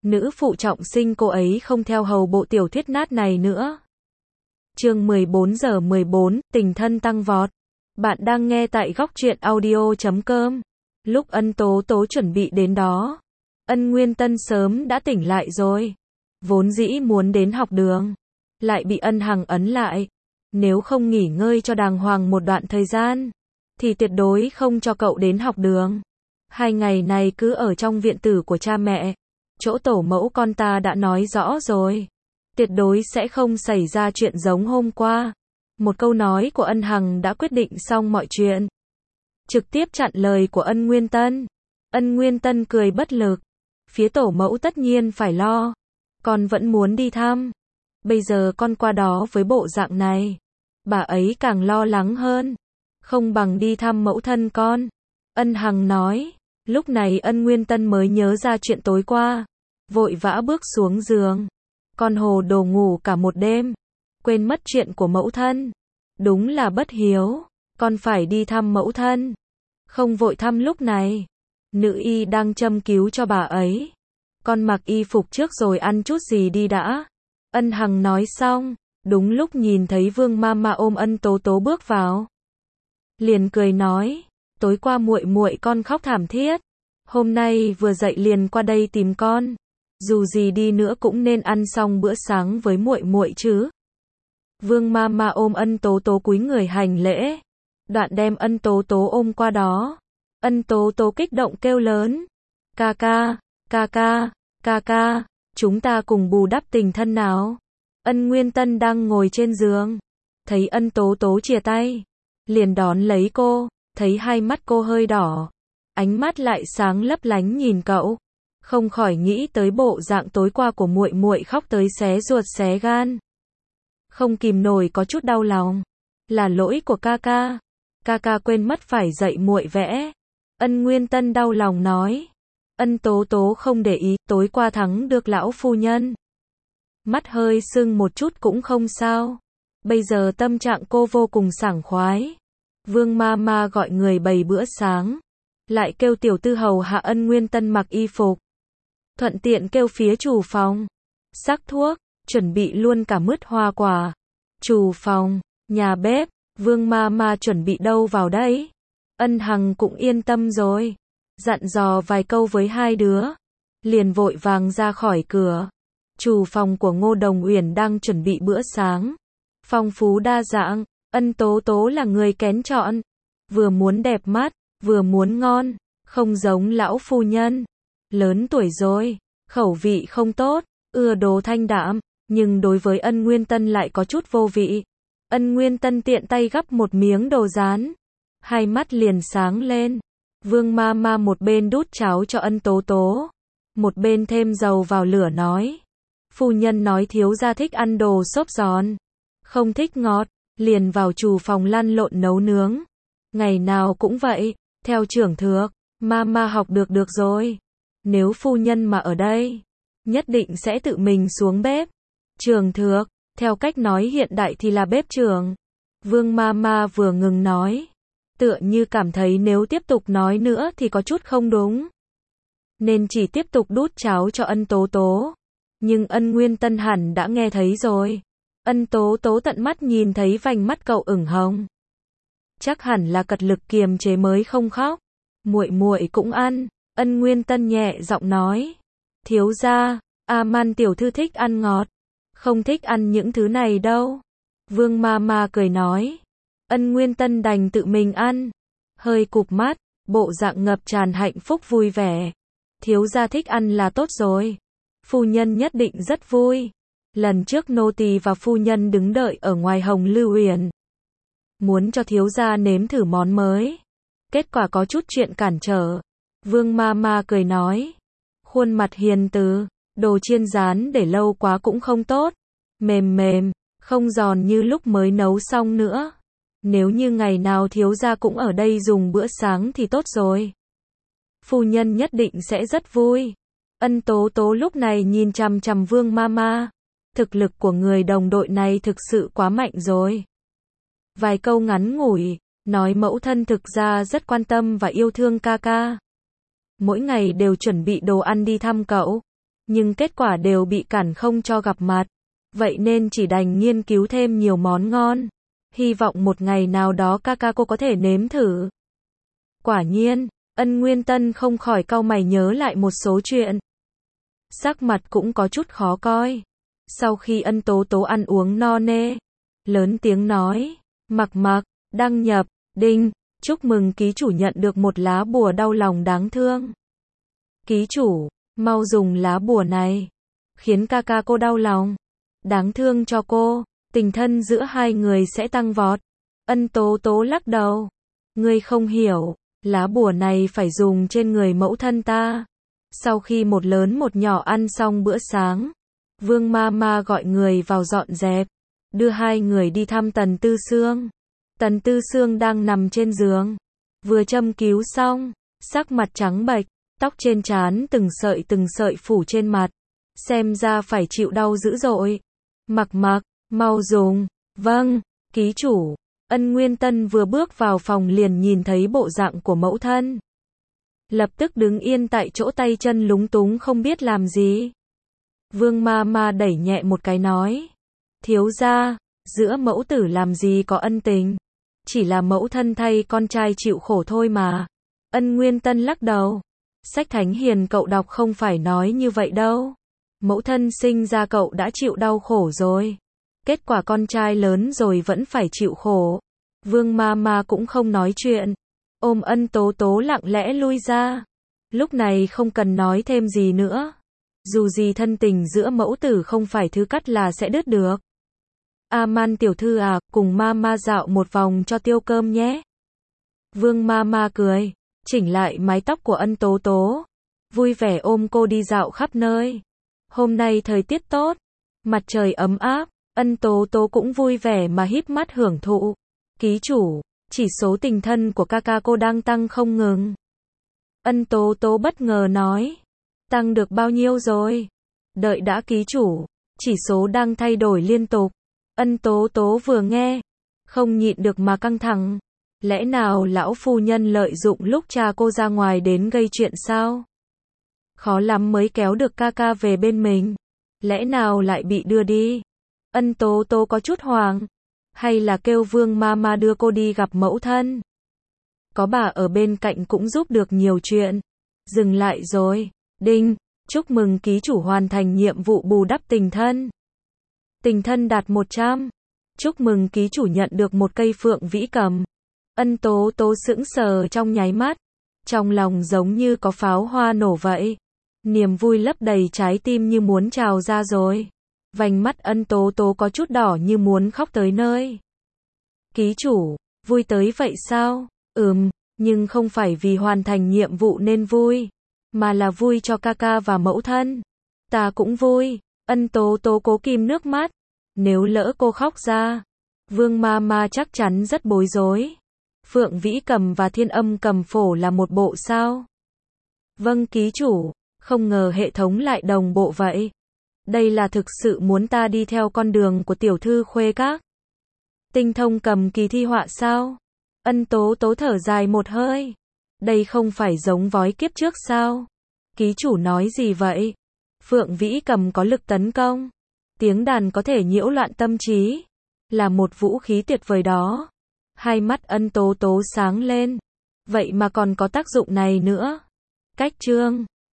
nữ phụ trọng sinh cô ấy không theo hầu bộ tiểu thuyết nát này nữa. Chương 14:14, tình thân tăng vọt. Bạn đang nghe tại góc truyện audio.com. Lúc Ân Tố Tố chuẩn bị đến đó, Ân Nguyên Tân sớm đã tỉnh lại rồi. Vốn dĩ muốn đến học đường, lại bị Ân Hằng ấn lại. Nếu không nghỉ ngơi cho đàng hoàng một đoạn thời gian, thì tuyệt đối không cho cậu đến học đường. 2 ngày này cứ ở trong viện tử của cha mẹ. Chỗ tổ mẫu con ta đã nói rõ rồi. Tuyệt đối sẽ không xảy ra chuyện giống hôm qua. Một câu nói của Ân Hằng đã quyết định xong mọi chuyện. Trực tiếp chặn lời của Ân Nguyên Tân. Ân Nguyên Tân cười bất lực. Phía tổ mẫu tất nhiên phải lo. Con vẫn muốn đi thăm. Bây giờ con qua đó với bộ dạng này, bà ấy càng lo lắng hơn. Không bằng đi thăm mẫu thân con. Ân Hằng nói. Lúc này Ân Nguyên Tân mới nhớ ra chuyện tối qua. Vội vã bước xuống giường. Con hồ đồ ngủ cả một đêm. Quên mất chuyện của mẫu thân. Đúng là bất hiếu. Con phải đi thăm mẫu thân. Không vội thăm lúc này. Nữ y đang châm cứu cho bà ấy. Con mặc y phục trước rồi ăn chút gì đi đã. Ân Hằng nói xong. Đúng lúc nhìn thấy Vương Mama ôm Ân Tố Tố bước vào. Liền cười nói. Tối qua muội muội con khóc thảm thiết. Hôm nay vừa dậy liền qua đây tìm con. Dù gì đi nữa cũng nên ăn xong bữa sáng với muội muội chứ. Vương Mama ôm Ân Tố Tố cúi người hành lễ. Đoạn đem Ân Tố Tố ôm qua đó. Ân Tố Tố kích động kêu lớn. Ca ca, ca ca, ca ca, chúng ta cùng bù đắp tình thân nào. Ân Nguyên Tân đang ngồi trên giường. Thấy Ân Tố Tố chìa tay. Liền đón lấy cô. Thấy hai mắt cô hơi đỏ. Ánh mắt lại sáng lấp lánh nhìn cậu. Không khỏi nghĩ tới bộ dạng tối qua của muội muội khóc tới xé ruột xé gan. Không kìm nổi có chút đau lòng. Là lỗi của ca ca. Ca ca quên mất phải dạy muội vẽ. Ân Nguyên Tân đau lòng nói. Ân Tố Tố không để ý, tối qua thắng được lão phu nhân. Mắt hơi sưng một chút cũng không sao. Bây giờ tâm trạng cô vô cùng sảng khoái. Vương Mama gọi người bày bữa sáng. Lại kêu tiểu tư hầu hạ Ân Nguyên Tân mặc y phục. Thuận tiện kêu phía chủ phòng sắc thuốc, chuẩn bị luôn cả mứt hoa quả. Chủ phòng, nhà bếp, Vương Mama chuẩn bị đâu vào đấy. Ân Hằng cũng yên tâm rồi. Dặn dò vài câu với hai đứa. Liền vội vàng ra khỏi cửa. Chủ phòng của Ngô Đồng Uyển đang chuẩn bị bữa sáng. Phong phú đa dạng. Ân Tố Tố là người kén chọn. Vừa muốn đẹp mắt, vừa muốn ngon. Không giống lão phu nhân. Lớn tuổi rồi, khẩu vị không tốt, ưa đồ thanh đạm, nhưng đối với Ân Nguyên Tân lại có chút vô vị. Ân Nguyên Tân tiện tay gắp một miếng đồ rán. Hai mắt liền sáng lên. Vương Mama một bên đút cháo cho Ân Tố Tố. Một bên thêm dầu vào lửa nói. Phu nhân nói thiếu gia thích ăn đồ xốp giòn. Không thích ngọt, liền vào chủ phòng lăn lộn nấu nướng. Ngày nào cũng vậy, theo trưởng thược, Mama học được rồi. Nếu phu nhân mà ở đây, nhất định sẽ tự mình xuống bếp. Trưởng thược, theo cách nói hiện đại thì là bếp trưởng. Vương Mama vừa ngừng nói. Tựa như cảm thấy nếu tiếp tục nói nữa thì có chút không đúng. Nên chỉ tiếp tục đút cháo cho Ân Tố Tố. Nhưng Ân Nguyên Tân hẳn đã nghe thấy rồi. Ân Tố Tố tận mắt nhìn thấy vành mắt cậu ửng hồng. Chắc hẳn là cật lực kiềm chế mới không khóc. Muội muội cũng ăn. Ân Nguyên Tân nhẹ giọng nói. Thiếu gia, Man tiểu thư thích ăn ngọt. Không thích ăn những thứ này đâu. Vương Mama cười nói. Ân Nguyên Tân đành tự mình ăn. Hơi cụp mắt, bộ dạng ngập tràn hạnh phúc vui vẻ. Thiếu gia thích ăn là tốt rồi. Phu nhân nhất định rất vui. Lần trước nô tỳ và phu nhân đứng đợi ở ngoài Hồng Lưu Uyển. Muốn cho thiếu gia nếm thử món mới. Kết quả có chút chuyện cản trở. Vương Mama cười nói. Khuôn mặt hiền từ, đồ chiên rán để lâu quá cũng không tốt. Mềm mềm, không giòn như lúc mới nấu xong nữa. Nếu như ngày nào thiếu gia cũng ở đây dùng bữa sáng thì tốt rồi. Phu nhân nhất định sẽ rất vui. Ân Tố Tố lúc này nhìn chằm chằm Vương Mama. Thực lực của người đồng đội này thực sự quá mạnh rồi. Vài câu ngắn ngủi, nói mẫu thân thực ra rất quan tâm và yêu thương ca ca. Mỗi ngày đều chuẩn bị đồ ăn đi thăm cậu. nhưng kết quả đều bị cản không cho gặp mặt. Vậy nên chỉ đành nghiên cứu thêm nhiều món ngon. Hy vọng một ngày nào đó Kakako có thể nếm thử. Quả nhiên, Ân Nguyên Tân không khỏi cau mày nhớ lại một số chuyện. Sắc mặt cũng có chút khó coi. Sau khi Ân Tố Tố ăn uống no nê, lớn tiếng nói, Mặc Mặc, đăng nhập, đinh, chúc mừng ký chủ nhận được một lá bùa đau lòng đáng thương. Ký chủ, mau dùng lá bùa này, khiến Kakako đau lòng, đáng thương cho cô, tình thân giữa hai người sẽ tăng vọt. Ân Tố Tố lắc đầu, ngươi không hiểu, lá bùa này phải dùng trên người mẫu thân ta. Sau khi một lớn một nhỏ ăn xong bữa sáng, Vương Mama gọi người vào dọn dẹp, đưa hai người đi thăm Tần Tư Sương. Tần Tư Sương đang nằm trên giường, vừa châm cứu xong, sắc mặt trắng bệch, tóc trên trán từng sợi phủ trên mặt, xem ra phải chịu đau dữ dội. Mặc Mặc, mau dùng. Vâng, ký chủ. Ân Nguyên Tân vừa bước vào phòng liền nhìn thấy bộ dạng của mẫu thân. Lập tức đứng yên tại chỗ, tay chân lúng túng không biết làm gì. Vương Mama đẩy nhẹ một cái nói, thiếu gia, giữa mẫu tử làm gì có ân tình, chỉ là mẫu thân thay con trai chịu khổ thôi mà. Ân Nguyên Tân lắc đầu, sách Thánh Hiền cậu đọc không phải nói như vậy đâu. Mẫu thân sinh ra cậu đã chịu đau khổ rồi, kết quả con trai lớn rồi vẫn phải chịu khổ. Vương Mama cũng không nói chuyện, ôm Ân Tố Tố lặng lẽ lui ra. Lúc này không cần nói thêm gì nữa. Dù gì thân tình giữa mẫu tử không phải thứ cắt là sẽ đứt được. Man tiểu thư à, cùng Mama dạo một vòng cho tiêu cơm nhé. Vương Mama cười, chỉnh lại mái tóc của Ân Tố Tố, vui vẻ ôm cô đi dạo khắp nơi. Hôm nay thời tiết tốt, mặt trời ấm áp, Ân Tố Tố cũng vui vẻ mà híp mắt hưởng thụ. Ký chủ, chỉ số tình thân của Kakako đang tăng không ngừng. Ân Tố Tố bất ngờ nói, tăng được bao nhiêu rồi? Đợi đã ký chủ, chỉ số đang thay đổi liên tục. Ân Tố Tố vừa nghe, không nhịn được mà căng thẳng. Lẽ nào lão phu nhân lợi dụng lúc cha cô ra ngoài đến gây chuyện sao? Khó lắm mới kéo được Kaka về bên mình. Lẽ nào lại bị đưa đi? Ân Tố Tố có chút hoảng. Hay là kêu Vương Mama đưa cô đi gặp mẫu thân? Có bà ở bên cạnh cũng giúp được nhiều chuyện. Dừng lại rồi. Đinh, chúc mừng ký chủ hoàn thành nhiệm vụ bù đắp tình thân. Tình thân đạt 100. Chúc mừng ký chủ nhận được một cây phượng vĩ cầm. Ân Tố Tố sững sờ trong nháy mắt. Trong lòng giống như có pháo hoa nổ vậy. Niềm vui lấp đầy trái tim như muốn trào ra rồi. Vành mắt Ân Tố Tố có chút đỏ như muốn khóc tới nơi. Ký chủ, vui tới vậy sao? Nhưng không phải vì hoàn thành nhiệm vụ nên vui, mà là vui cho Kaka và mẫu thân. Ta cũng vui. Ân Tố Tố cố kìm nước mắt. Nếu lỡ cô khóc ra, Vương Mama chắc chắn rất bối rối. Phượng Vĩ Cầm và Thiên Âm Cầm Phổ là một bộ sao? Vâng ký chủ, không ngờ hệ thống lại đồng bộ vậy. Đây là thực sự muốn ta đi theo con đường của tiểu thư khuê các. Tinh thông cầm kỳ thi họa sao? Ân Tố Tố thở dài một hơi. Đây không phải giống vói kiếp trước sao? Ký chủ nói gì vậy? Phượng Vĩ Cầm có lực tấn công. Tiếng đàn có thể nhiễu loạn tâm trí. Là một vũ khí tuyệt vời đó. Hai mắt Ân Tố Tố sáng lên. Vậy mà còn có tác dụng này nữa. Cách chương